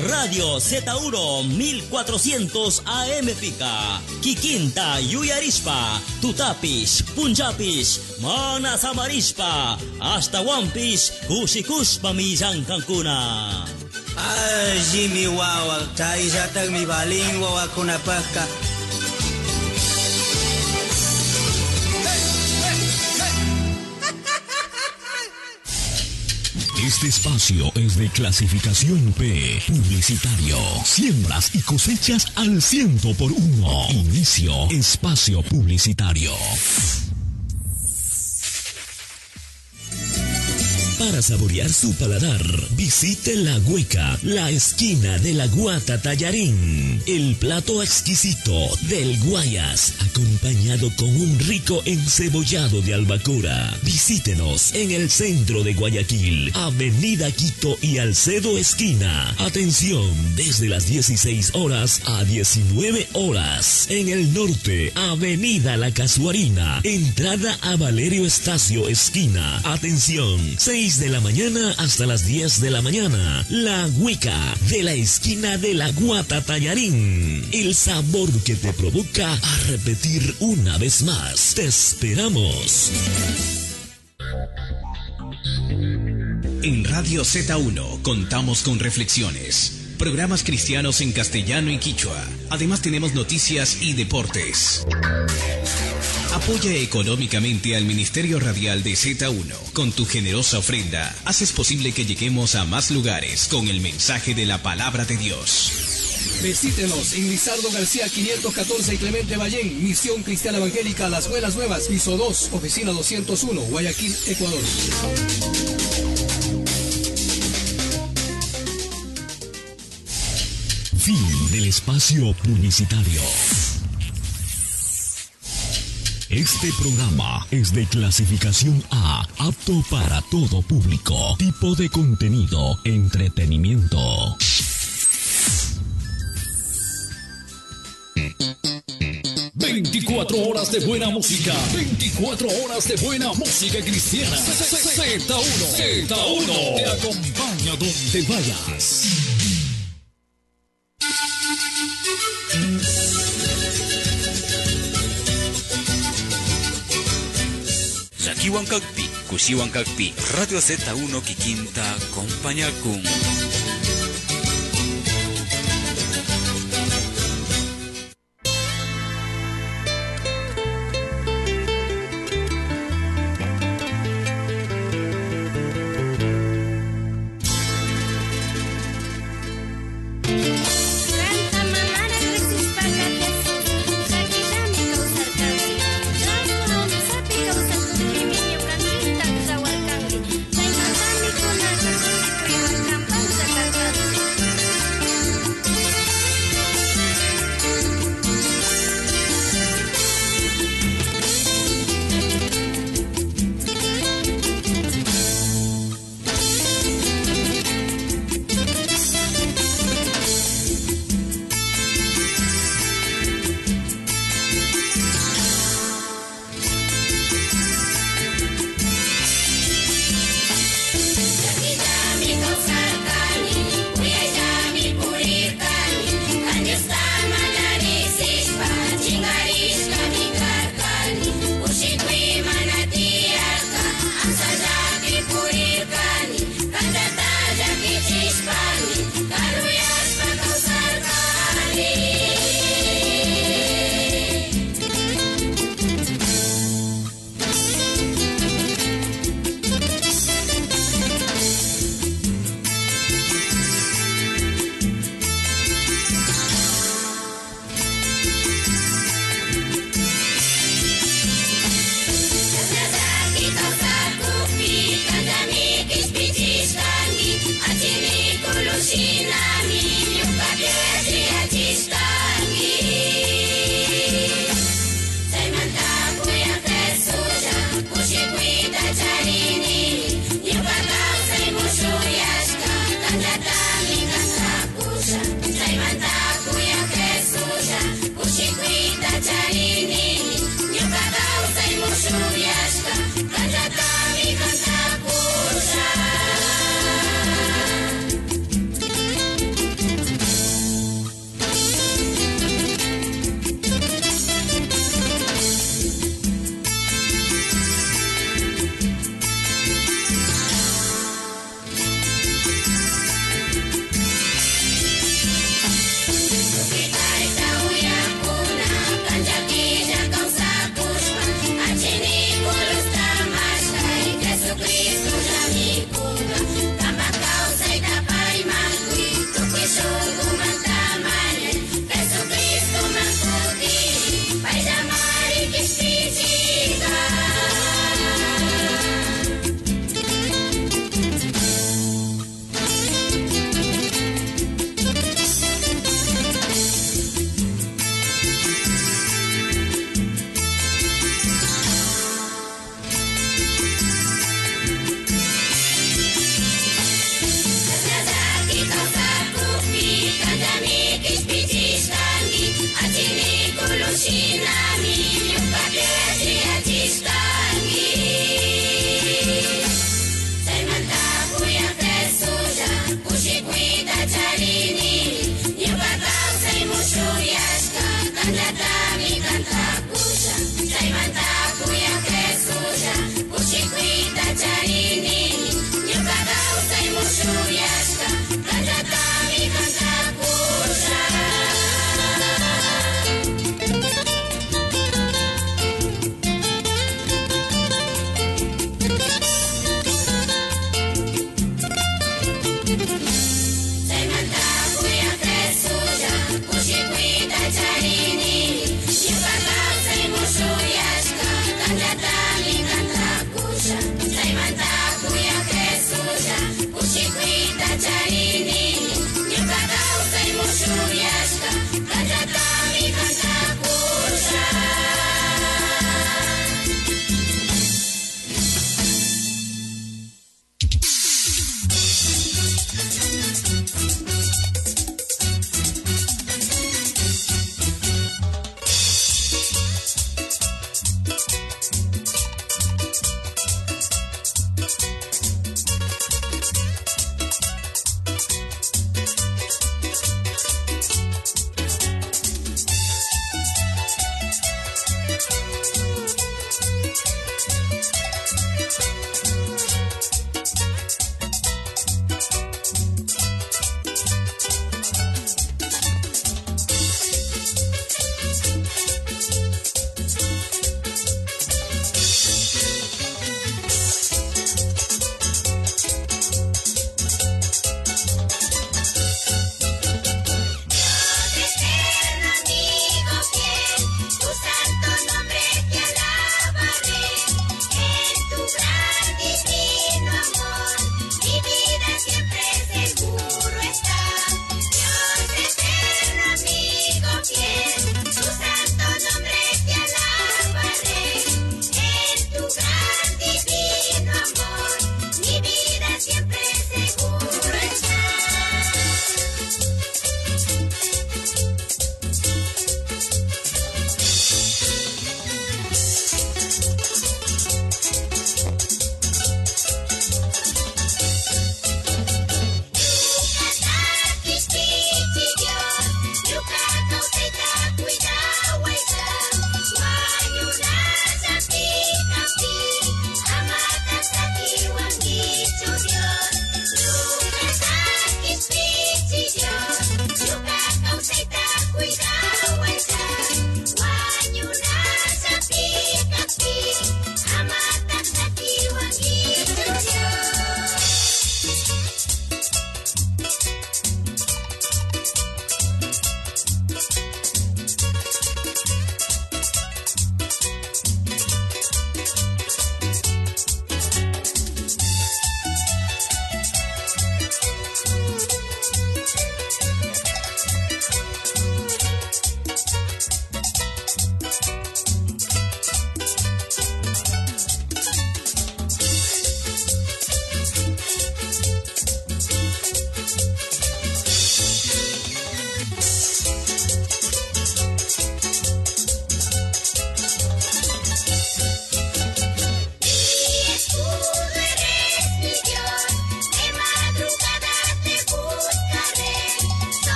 Radio Z1 1400 AM Pika, Kikinta Yuyarispa, Tutapis, Punjapis, Mana Samarispa, hasta One Piece, Kusikus Pamizang Kangkuna. Jimmy wawa, taizatag mi baling wawa kunapaka. Este espacio es de clasificación P, publicitario. Siembras y cosechas al 100%. Inicio, espacio publicitario. Para saborear su paladar, visite La Hueca, la esquina de la Guata Tallarín. El plato exquisito del Guayas, acompañado con un rico encebollado de albacora. Visítenos en el centro de Guayaquil, Avenida Quito y Alcedo esquina. Atención, desde las 16 horas a 19 horas. En el norte, Avenida La Casuarina, entrada a Valerio Estacio esquina. Atención, 6 de la mañana hasta las 10 de la mañana. La Hueca, de la esquina de la Guata Tallarín. El sabor que te provoca a repetir una vez más. Te esperamos. En Radio Z1 contamos con reflexiones, programas cristianos en castellano y quichua. Además tenemos noticias y deportes. Apoya económicamente al Ministerio Radial de Z1. Con tu generosa ofrenda, haces posible que lleguemos a más lugares con el mensaje de la palabra de Dios. Visítenos en Lizardo García 514 y Clemente Ballén, Misión Cristiana Evangélica Las Buenas Nuevas, piso 2, oficina 201, Guayaquil, Ecuador. Fin del espacio publicitario. Este programa es de clasificación A, apto para todo público. Tipo de contenido, entretenimiento. ...24 horas de buena música... ...24 horas de buena música cristiana... Z1... te acompaña donde vayas... Sakiwan Kagpi, Kusiwan Kagpi, Radio Z1 Kikinta, Kompanyakun.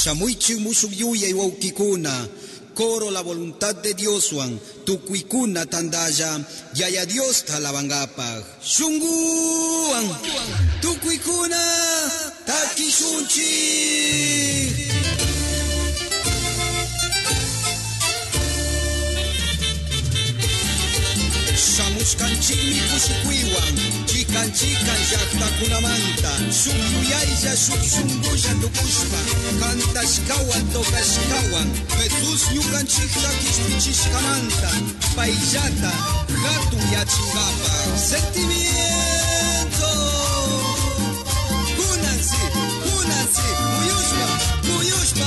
Shamuichi musuyuya y waukikuna, coro la voluntad de Dios Juan, tukuikuna tandaya, yaya Dios talabangapag. Shunguan, tukuikuna, takishunchi. Shamushkanchik mi kushukwiwan, chikan llaqta kunamanta, shukyuyaylla shukshungulla tukushpa, kantashkawan tokashkawan, Jesús ñukanchikta kishpichishkamanta, payllata hatun yachingapa, sentimiento. Kunansi, muyushpa,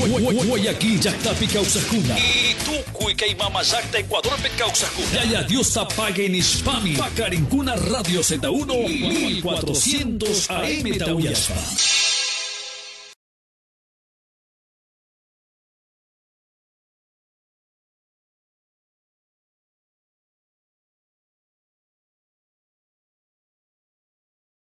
Guayaquil Yactapi Causacuna. Y tú y Mama Yacta Ecuador pe Causacuna. Yaya Dios apague en Hispami. Pacarincuna Radio Z1 1400 AM Tauyaspa.